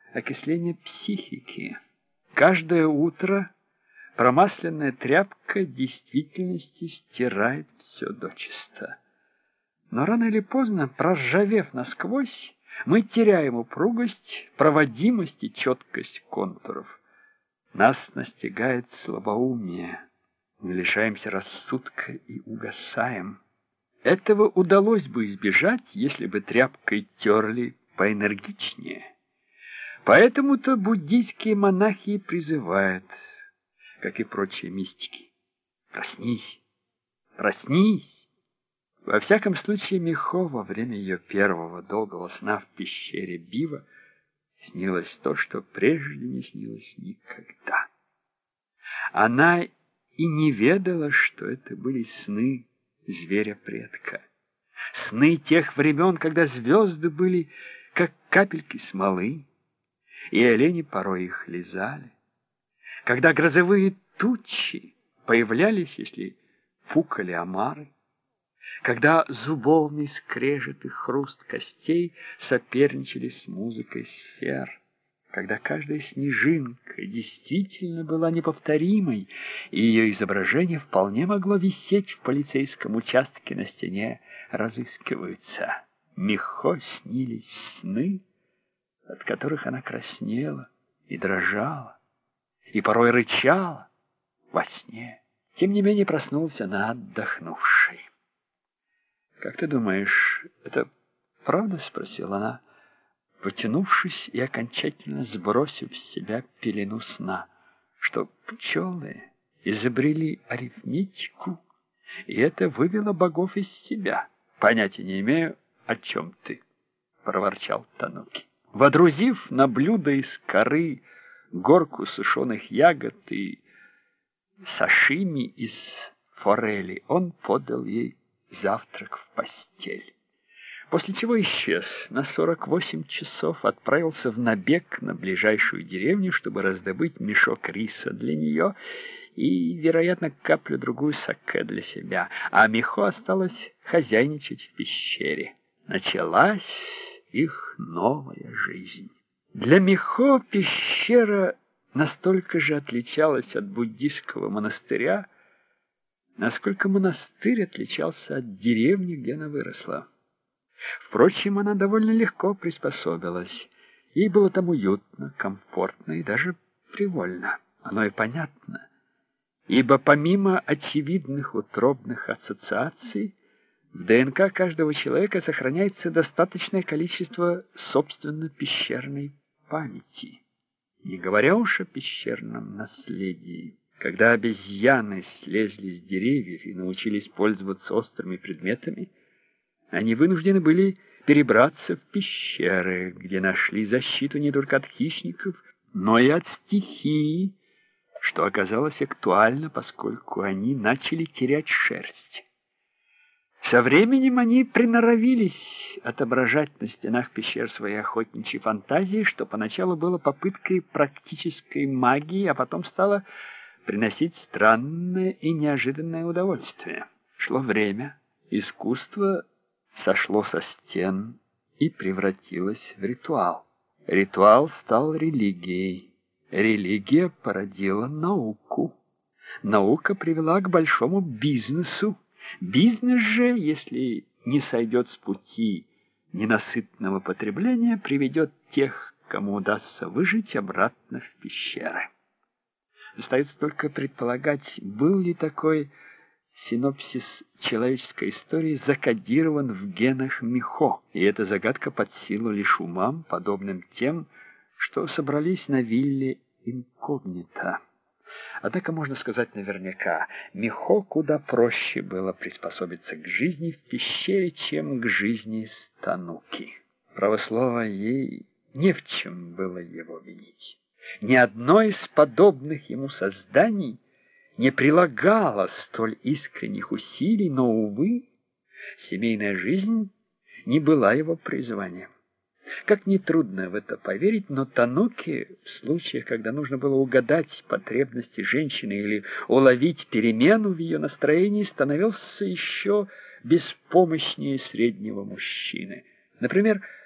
окисление психики. Каждое утро промасленная тряпка действительности стирает все дочисто. Но рано или поздно, проржавев насквозь, мы теряем упругость, проводимость и четкость контуров. Нас настигает слабоумие. Мы лишаемся рассудка и угасаем. Этого удалось бы избежать, если бы тряпкой терли поэнергичнее. Поэтому-то буддийские монахи призывают, как и прочие мистики: проснись, проснись. Во всяком случае, Михо во время ее первого долгого сна в пещере Бива снилось то, что прежде не снилось никогда. Она и не ведала, что это были сны зверя-предка. Сны тех времен, когда звезды были как капельки смолы, и олени порой их лизали. Когда грозовые тучи появлялись, если фукали омары. Когда зубовный скрежет и хруст костей соперничали с музыкой сфер. Когда каждая снежинка действительно была неповторимой, и ее изображение вполне могло висеть в полицейском участке на стене «Разыскиваются». Михо снились сны, от которых она краснела и дрожала, и порой рычала во сне. Тем не менее проснулась она отдохнувшей. «Как ты думаешь, это правда?» — спросила она, потянувшись и окончательно сбросив с себя пелену сна, что пчелы изобрели арифметику, и это вывело богов из себя. «Понятия не имею, о чем ты», — проворчал Тануки. Водрузив на блюдо из коры горку сушеных ягод и сашими из форели, он подал ей завтрак в постель. После чего исчез. На 48 часов отправился в набег на ближайшую деревню, чтобы раздобыть мешок риса для нее и, вероятно, каплю-другую саке для себя. А Михо осталась хозяйничать в пещере. Началась их новая жизнь. Для Михо пещера настолько же отличалась от буддийского монастыря, насколько монастырь отличался от деревни, где она выросла. Впрочем, она довольно легко приспособилась. Ей было там уютно, комфортно и даже привольно. Оно и понятно, ибо помимо очевидных утробных ассоциаций, в ДНК каждого человека сохраняется достаточное количество собственно пещерной памяти. Не говоря уж о пещерном наследии. Когда обезьяны слезли с деревьев и научились пользоваться острыми предметами, они вынуждены были перебраться в пещеры, где нашли защиту не только от хищников, но и от стихии, что оказалось актуально, поскольку они начали терять шерсть. Со временем они приноровились отображать на стенах пещер свои охотничьи фантазии, что поначалу было попыткой практической магии, а потом стало приносить странное и неожиданное удовольствие. Шло время, искусство сошло со стен и превратилось в ритуал. Ритуал стал религией. Религия породила науку. Наука привела к большому бизнесу. Бизнес же, если не сойдет с пути ненасытного потребления, приведет тех, кому удастся выжить, обратно в пещеры. Остается только предполагать, был ли такой синопсис человеческой истории закодирован в генах Михо, и эта загадка под силу лишь умам, подобным тем, что собрались на вилле инкогнито. Однако можно сказать наверняка, Михо куда проще было приспособиться к жизни в пещере, чем к жизни с Тануки. Право слово, ей не в чем было его винить. Ни одно из подобных ему созданий не прилагало столь искренних усилий, но, увы, семейная жизнь не была его призванием. Как нетрудно в это поверить, но Тануки в случаях, когда нужно было угадать потребности женщины или уловить перемену в ее настроении, становился еще беспомощнее среднего мужчины. Например,